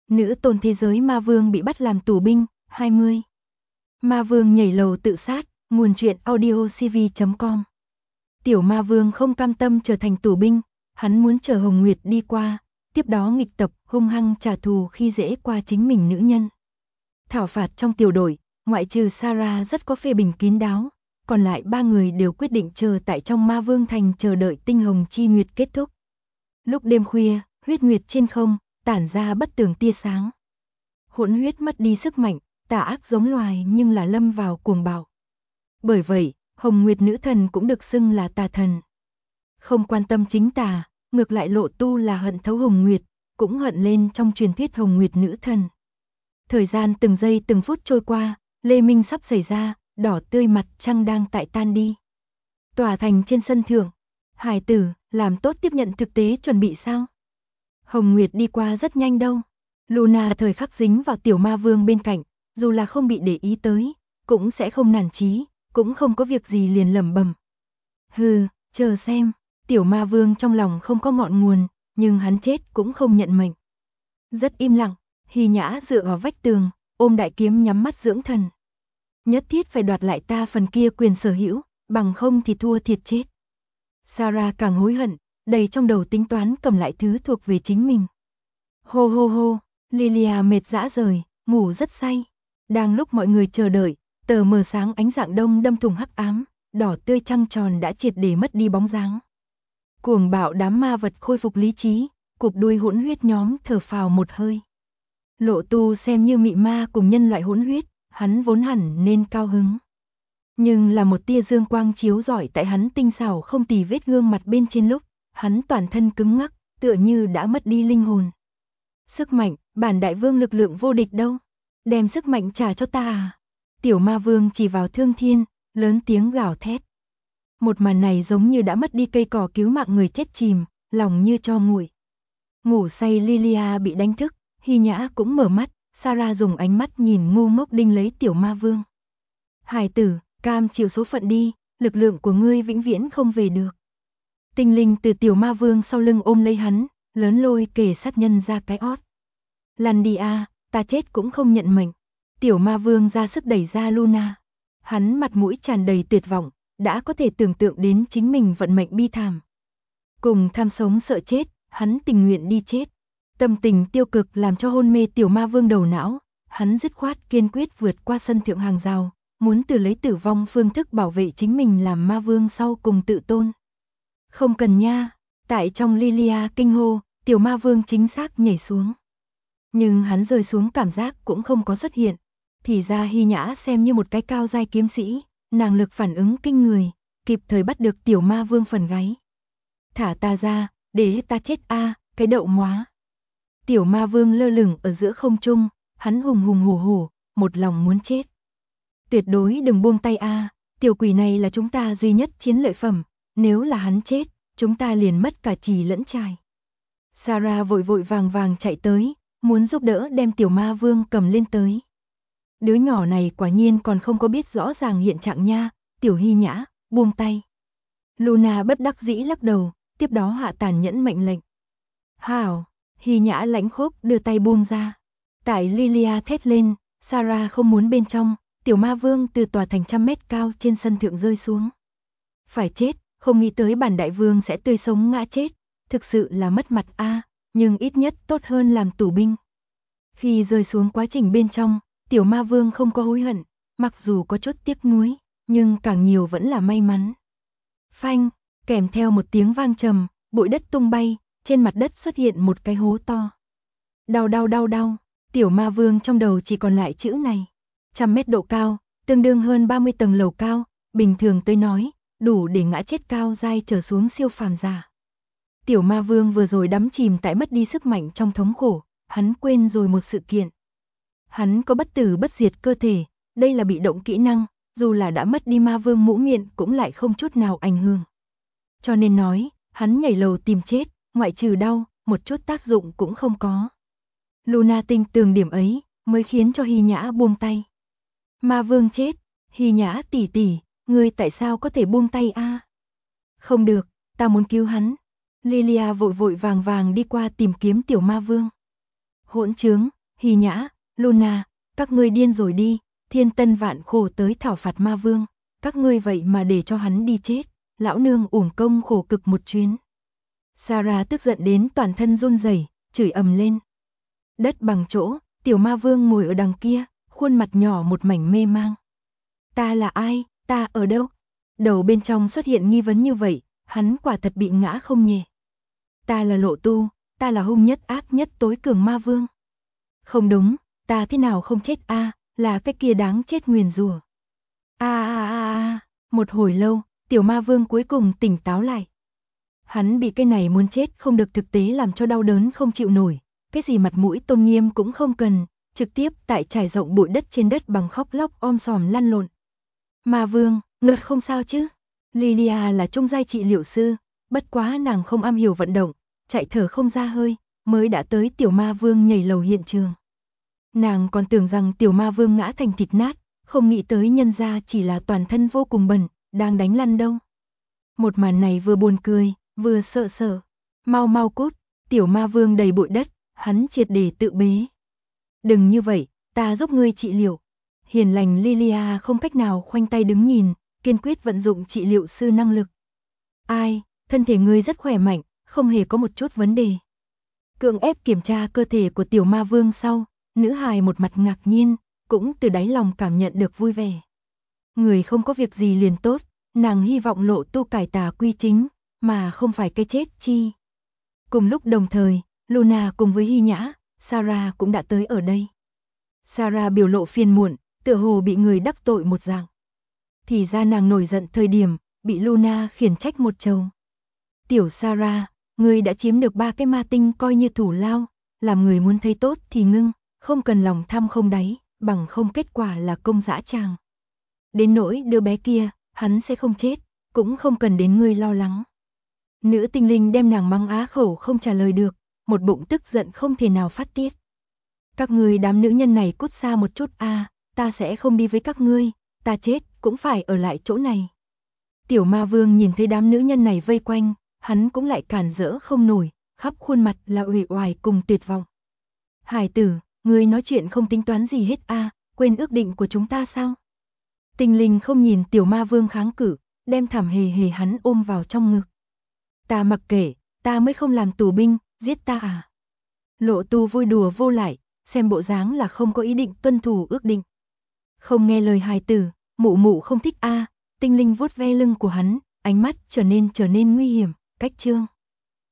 Nữ tôn thế giới ma vương bị bắt làm tù binh, 20. Ma vương nhảy lầu tự sát, nguồn truyện audiocv.com. Tiểu ma vương không cam tâm trở thành tù binh, hắn muốn chờ Hồng Nguyệt đi qua, tiếp đó nghịch tập, hung hăng trả thù khi dễ qua chính mình nữ nhân. Thảo phạt trong tiểu đội, ngoại trừ Sarah rất có phê bình kín đáo, còn lại 3 người đều quyết định chờ tại trong ma vương thành chờ đợi tinh hồng chi nguyệt kết thúc. Lúc đêm khuya, huyết nguyệt trên không, tản ra bất tường tia sáng. Hỗn huyết mất đi sức mạnh, tà ác giống loài nhưng là lâm vào cuồng bạo. Bởi vậy, Hồng Nguyệt nữ thần cũng được xưng là tà thần. Không quan tâm chính tà, ngược lại Lộ Tu là hận thấu Hồng Nguyệt, cũng hận lên trong truyền thuyết Hồng Nguyệt nữ thần. Thời gian từng giây từng phút trôi qua, lê minh sắp xảy ra, đỏ tươi mặt trăng đang tại tan đi. Tòa thành trên sân thượng, Hải tử, làm tốt tiếp nhận thực tế chuẩn bị sao? Hồng Nguyệt đi qua rất nhanh đâu. Luna thời khắc dính vào tiểu ma vương bên cạnh, dù là không bị để ý tới, cũng sẽ không nản chí, cũng không có việc gì liền lẩm bẩm. Hừ, chờ xem, tiểu ma vương trong lòng không có ngọn nguồn, nhưng hắn chết cũng không nhận mệnh. Rất im lặng, Hy Nhã dựa vào vách tường, ôm đại kiếm nhắm mắt dưỡng thần. Nhất thiết phải đoạt lại ta phần kia quyền sở hữu, bằng không thì thua thiệt chết. Sarah càng hối hận, đầy trong đầu tính toán cầm lại thứ thuộc về chính mình. Hô hô hô, Lilia mệt rã rời, ngủ rất say. Đang lúc mọi người chờ đợi, tờ mờ sáng ánh dạng đông đâm thủng hắc ám, đỏ tươi trăng tròn đã triệt để mất đi bóng dáng. Cuồng bạo đám ma vật khôi phục lý trí, cụp đuôi hỗn huyết nhóm thở phào một hơi. Lộ Tu xem như mị ma cùng nhân loại hỗn huyết, hắn vốn hẳn nên cao hứng. Nhưng là một tia dương quang chiếu rọi tại hắn tinh xảo không tì vết gương mặt bên trên lúc, hắn toàn thân cứng ngắc, tựa như đã mất đi linh hồn. Sức mạnh, bản đại vương lực lượng vô địch đâu? Đem sức mạnh trả cho ta à? Tiểu ma vương chỉ vào Thương Thiên, lớn tiếng gào thét. Một màn này giống như đã mất đi cây cỏ cứu mạng người chết chìm, lòng như tro nguội. Ngủ say Lilia bị đánh thức, Hy Nhã cũng mở mắt, Sarah dùng ánh mắt nhìn ngu ngốc đinh lấy tiểu ma vương. Hải tử, cam chịu số phận đi, lực lượng của ngươi vĩnh viễn không về được. Tinh linh từ tiểu ma vương sau lưng ôm lấy hắn, lớn lôi kề sát nhân ra cái ót. Lăn đi a, ta chết cũng không nhận mệnh. Tiểu ma vương ra sức đẩy ra Luna. Hắn mặt mũi tràn đầy tuyệt vọng, đã có thể tưởng tượng đến chính mình vận mệnh bi thảm. Cùng tham sống sợ chết, hắn tình nguyện đi chết. Tâm tình tiêu cực làm cho hôn mê tiểu ma vương đầu não, hắn dứt khoát kiên quyết vượt qua sân thượng hàng rào, muốn từ lấy tử vong phương thức bảo vệ chính mình làm ma vương sau cùng tự tôn. Không cần nha, tại trong Lilia kinh hô, tiểu ma vương chính xác nhảy xuống. Nhưng hắn rơi xuống cảm giác cũng không có xuất hiện. Thì ra Hy Nhã xem như một cái cao giai kiếm sĩ, nàng lực phản ứng kinh người, kịp thời bắt được tiểu ma vương phần gáy. Thả ta ra, để ta chết a, cái đậu móa. Tiểu ma vương lơ lửng ở giữa không trung, hắn hùng hùng hổ hổ, một lòng muốn chết. Tuyệt đối đừng buông tay a, tiểu quỷ này là chúng ta duy nhất chiến lợi phẩm, nếu là hắn chết, chúng ta liền mất cả trì lẫn trài. Sarah vội vội vàng vàng chạy tới, muốn giúp đỡ đem tiểu ma vương cầm lên tới. Đứa nhỏ này quả nhiên còn không có biết rõ ràng hiện trạng nha, tiểu Hy Nhã, buông tay. Luna bất đắc dĩ lắc đầu, tiếp đó hạ tàn nhẫn mệnh lệnh. Hảo, Hy Nhã lãnh khốc đưa tay buông ra. Tại Lilia thét lên, Sarah không muốn bên trong, tiểu ma vương từ tòa thành 100 mét cao trên sân thượng rơi xuống. Phải chết, không nghĩ tới bản đại vương sẽ tươi sống ngã chết, thực sự là mất mặt a, nhưng ít nhất tốt hơn làm tù binh. Khi rơi xuống quá trình bên trong, tiểu ma vương không có hối hận, mặc dù có chút tiếc nuối, nhưng càng nhiều vẫn là may mắn. Phanh, kèm theo một tiếng vang trầm, bụi đất tung bay, trên mặt đất xuất hiện một cái hố to. Đau đau đau đau, tiểu ma vương trong đầu chỉ còn lại chữ này. 100 mét độ cao, tương đương hơn 30 tầng lầu cao, bình thường tới nói, đủ để ngã chết cao giai trở xuống siêu phàm giả. Tiểu ma vương vừa rồi đắm chìm tại mất đi sức mạnh trong thống khổ, hắn quên rồi một sự kiện. Hắn có bất tử bất diệt cơ thể, đây là bị động kỹ năng, dù là đã mất đi ma vương mũ miệng cũng lại không chút nào ảnh hưởng. Cho nên nói, hắn nhảy lầu tìm chết, ngoại trừ đau, một chút tác dụng cũng không có. Luna tinh tường điểm ấy, mới khiến cho Hy Nhã buông tay. Ma vương chết, Hy Nhã tỷ tỷ, ngươi tại sao có thể buông tay a? Không được, ta muốn cứu hắn. Lilia vội vội vàng vàng đi qua tìm kiếm tiểu ma vương. Hỗn trướng, Hy Nhã, Luna, các ngươi điên rồi đi, thiên tân vạn khổ tới thảo phạt ma vương, các ngươi vậy mà để cho hắn đi chết, lão nương uổng công khổ cực một chuyến. Sarah tức giận đến toàn thân run rẩy, chửi ầm lên. Đất bằng chỗ, tiểu ma vương ngồi ở đằng kia, khuôn mặt nhỏ một mảnh mê mang. Ta là ai, ta ở đâu? Đầu bên trong xuất hiện nghi vấn như vậy, hắn quả thật bị ngã không nhẹ. Ta là Lộ Tu, ta là hung nhất ác nhất tối cường ma vương. Không đúng, ta thế nào không chết a, là cái kia đáng chết nguyền rủa. Một hồi lâu, tiểu ma vương cuối cùng tỉnh táo lại. Hắn bị cái này muốn chết không được thực tế làm cho đau đớn không chịu nổi, cái gì mặt mũi tôn nghiêm cũng không cần, trực tiếp tại trải rộng bụi đất trên đất bằng khóc lóc om sòm lăn lộn. Ma vương, ngực không sao chứ? Lilia là trung giai trị liệu sư, bất quá nàng không am hiểu vận động, chạy thở không ra hơi, mới đã tới tiểu ma vương nhảy lầu hiện trường. Nàng còn tưởng rằng tiểu ma vương ngã thành thịt nát, không nghĩ tới nhân ra chỉ là toàn thân vô cùng bẩn, đang đánh lăn đâu. Một màn này vừa buồn cười, vừa sợ sợ. Mau mau cút, tiểu ma vương đầy bụi đất, hắn triệt để tự bế. Đừng như vậy, ta giúp ngươi trị liệu. Hiền lành Lilia không cách nào khoanh tay đứng nhìn, kiên quyết vận dụng trị liệu sư năng lực. Ai, thân thể ngươi rất khỏe mạnh, không hề có một chút vấn đề. Cưỡng ép kiểm tra cơ thể của tiểu ma vương sau, nữ hài một mặt ngạc nhiên, cũng từ đáy lòng cảm nhận được vui vẻ. Người không có việc gì liền tốt, nàng hy vọng Lộ Tu cải tà quy chính, mà không phải cái chết chi. Cùng lúc đồng thời, Luna cùng với Hy Nhã, Sarah cũng đã tới ở đây. Sarah biểu lộ phiền muộn, tựa hồ bị người đắc tội một dạng. Thì ra nàng nổi giận thời điểm, bị Luna khiển trách một trầu. Tiểu Sarah, ngươi đã chiếm được 3 cái ma tinh coi như thủ lao, làm người muốn thấy tốt thì ngưng, không cần lòng tham không đáy, bằng không kết quả là công dã tràng. Đến nỗi đứa bé kia, hắn sẽ không chết, cũng không cần đến ngươi lo lắng. Nữ tinh linh đem nàng mắng á khẩu không trả lời được, một bụng tức giận không thể nào phát tiết. Các ngươi đám nữ nhân này cút xa một chút a, ta sẽ không đi với các ngươi, ta chết cũng phải ở lại chỗ này. Tiểu ma vương nhìn thấy đám nữ nhân này vây quanh, hắn cũng lại cản rỡ không nổi, khắp khuôn mặt là uể oải cùng tuyệt vọng. Hải tử, ngươi nói chuyện không tính toán gì hết a, quên ước định của chúng ta sao? Tinh linh không nhìn tiểu ma vương kháng cự, đem thảm hề hề hắn ôm vào trong ngực. Ta mặc kệ, ta mới không làm tù binh, giết ta à? Lộ Tu vui đùa vô lại, xem bộ dáng là không có ý định tuân thủ ước định. Không nghe lời hài tử, mụ mụ không thích a. Tinh linh vuốt ve lưng của hắn, ánh mắt trở nên nguy hiểm, cách chương.